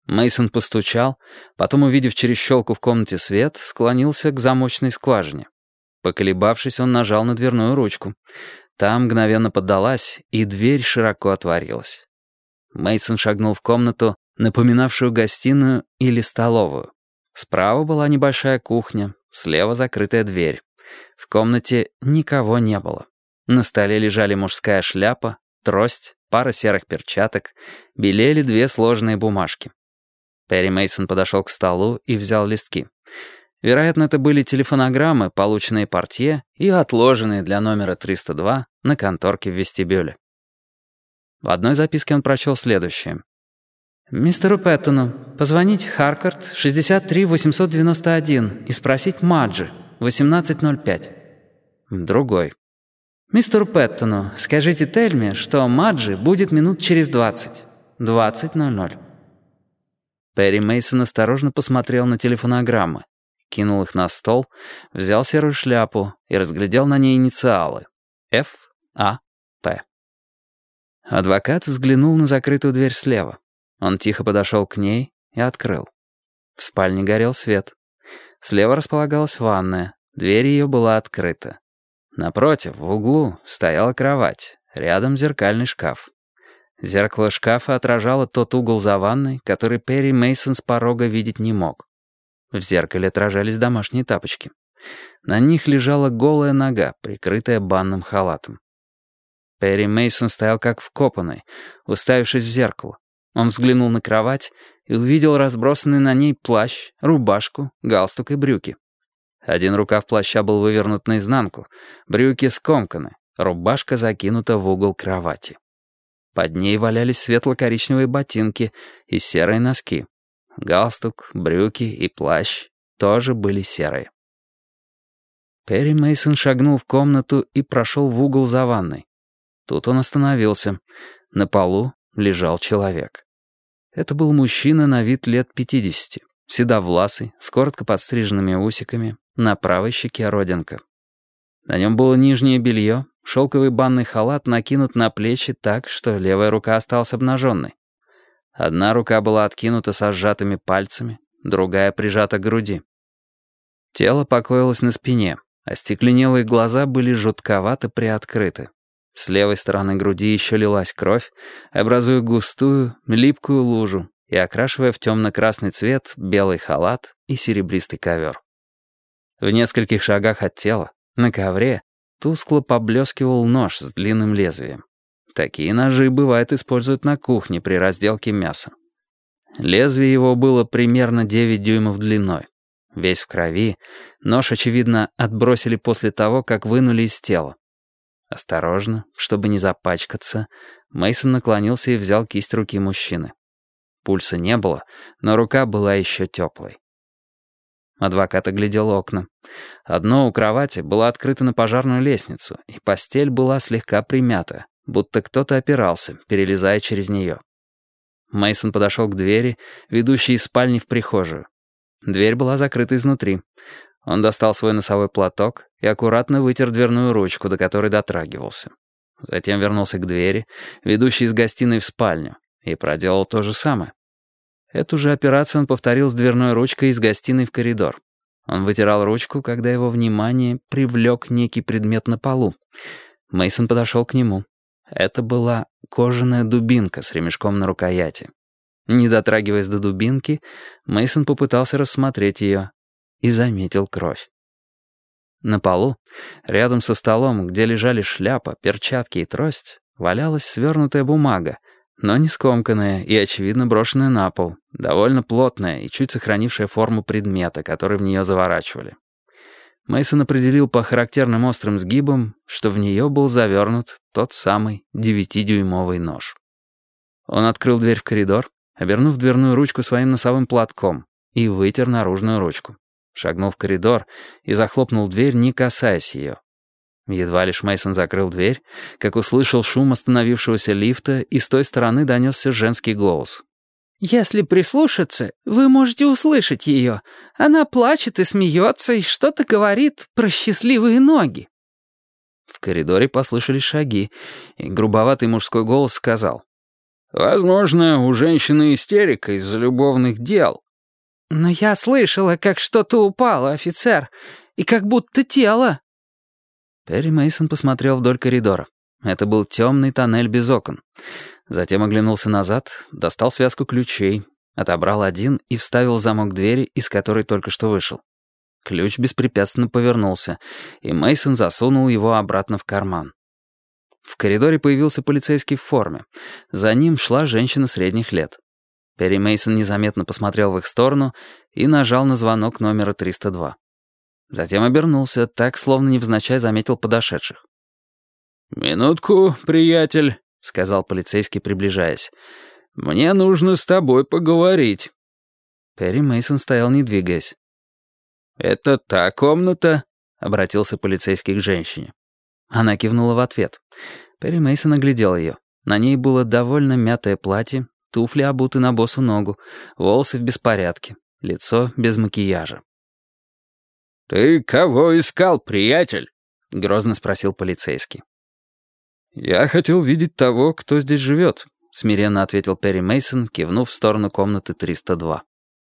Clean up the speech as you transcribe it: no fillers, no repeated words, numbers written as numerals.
Мейсон постучал, потом, увидев через щелку в комнате свет, склонился к замочной скважине. Поколебавшись, он нажал на дверную ручку. Та мгновенно поддалась, и дверь широко отворилась. Мейсон шагнул в комнату, напоминавшую гостиную или столовую. Справа была небольшая кухня, слева закрытая дверь. В комнате никого не было. На столе лежали мужская шляпа, трость, пара серых перчаток, белели две сложенные бумажки. Перри Мейсон подошел к столу и взял листки. Вероятно, это были телефонограммы, полученные портье и отложенные для номера 302 на конторке в вестибюле. В одной записке он прочел следующее. «Мистеру Пэттону позвонить Харкард, 63 891 и спросить Маджи, 18:05». Другой. «Мистеру Пэттону скажите Тельме, что Маджи будет минут через 20. 20:00». Перри Мейсон осторожно посмотрел на телефонограммы, кинул их на стол, взял серую шляпу и разглядел на ней инициалы Ф.А.П. Адвокат взглянул на закрытую дверь слева. Он тихо подошел к ней и открыл. В спальне горел свет. Слева располагалась ванная, дверь ее была открыта. Напротив, в углу, стояла кровать, рядом зеркальный шкаф. Зеркало шкафа отражало тот угол за ванной, который Перри Мейсон с порога видеть не мог. В зеркале отражались домашние тапочки. На них лежала голая нога, прикрытая банным халатом. Перри Мейсон стоял как вкопанный, уставившись в зеркало. Он взглянул на кровать и увидел разбросанный на ней плащ, рубашку, галстук и брюки. Один рукав плаща был вывернут наизнанку, брюки скомканы, рубашка закинута в угол кровати. Под ней валялись светло-коричневые ботинки и серые носки. Галстук, брюки и плащ тоже были серые. Перри Мейсон шагнул в комнату и прошел в угол за ванной. Тут он остановился. На полу лежал человек. Это был мужчина на вид лет 50, седовласый, с коротко подстриженными усиками, на правой щеке родинка. На нем было нижнее белье, шелковый банный халат накинут на плечи так, что левая рука осталась обнаженной. Одна рука была откинута со сжатыми пальцами, другая прижата к груди. Тело покоилось на спине, остекленелые глаза были жутковато приоткрыты. С левой стороны груди еще лилась кровь, образуя густую, липкую лужу и окрашивая в темно-красный цвет белый халат и серебристый ковер. В нескольких шагах от тела, на ковре, тускло поблескивал нож с длинным лезвием. Такие ножи, бывает, используют на кухне при разделке мяса. Лезвие его было примерно 9 дюймов длиной. Весь в крови, нож, очевидно, отбросили после того, как вынули из тела. Осторожно, чтобы не запачкаться, Мейсон наклонился и взял кисть руки мужчины. Пульса не было, но рука была еще теплой. Адвокат оглядел окна. Одно у кровати было открыто на пожарную лестницу, и постель была слегка примята, будто кто-то опирался, перелезая через нее. Мейсон подошел к двери, ведущей из спальни в прихожую. Дверь была закрыта изнутри. Он достал свой носовой платок и аккуратно вытер дверную ручку, до которой дотрагивался. Затем вернулся к двери, ведущей из гостиной в спальню, и проделал то же самое. Эту же операцию он повторил с дверной ручкой из гостиной в коридор. Он вытирал ручку, когда его внимание привлек некий предмет на полу. Мейсон подошел к нему. Это была кожаная дубинка с ремешком на рукояти. Не дотрагиваясь до дубинки, Мейсон попытался рассмотреть ее и заметил кровь. На полу, рядом со столом, где лежали шляпа, перчатки и трость, валялась свернутая бумага, но не скомканная и, очевидно, брошенная на пол, довольно плотная и чуть сохранившая форму предмета, который в нее заворачивали. Мейсон определил по характерным острым сгибам, что в нее был завернут тот самый 9-дюймовый нож. Он открыл дверь в коридор, обернув дверную ручку своим носовым платком, и вытер наружную ручку. Шагнул в коридор и захлопнул дверь, не касаясь ее. Едва лишь Мейсон закрыл дверь, как услышал шум остановившегося лифта, и с той стороны донесся женский голос. «Если прислушаться, вы можете услышать ее. Она плачет и смеется, и что-то говорит про счастливые ноги». В коридоре послышались шаги, и грубоватый мужской голос сказал. Возможно, у женщины истерика из-за любовных дел». «Но я слышала, как что-то упало, офицер, и как будто тело». Перри Мейсон посмотрел вдоль коридора. Это был темный тоннель без окон. Затем оглянулся назад, достал связку ключей, отобрал один и вставил в замок двери, из которой только что вышел. Ключ беспрепятственно повернулся, и Мейсон засунул его обратно в карман. В коридоре появился полицейский в форме. За ним шла женщина средних лет. Перри Мейсон незаметно посмотрел в их сторону и нажал на звонок номера 302. Затем обернулся, так, словно невзначай заметил подошедших. «Минутку, приятель», — сказал полицейский, приближаясь. «Мне нужно с тобой поговорить». Перри Мейсон стоял, не двигаясь. «Это та комната?» — обратился полицейский к женщине. Она кивнула в ответ. Перри Мейсон оглядел ее. На ней было довольно мятое платье, туфли обуты на босу ногу, волосы в беспорядке, лицо без макияжа. «Ты кого искал, приятель?» — грозно спросил полицейский. «Я хотел видеть того, кто здесь живет», — смиренно ответил Перри Мейсон, кивнув в сторону комнаты 302.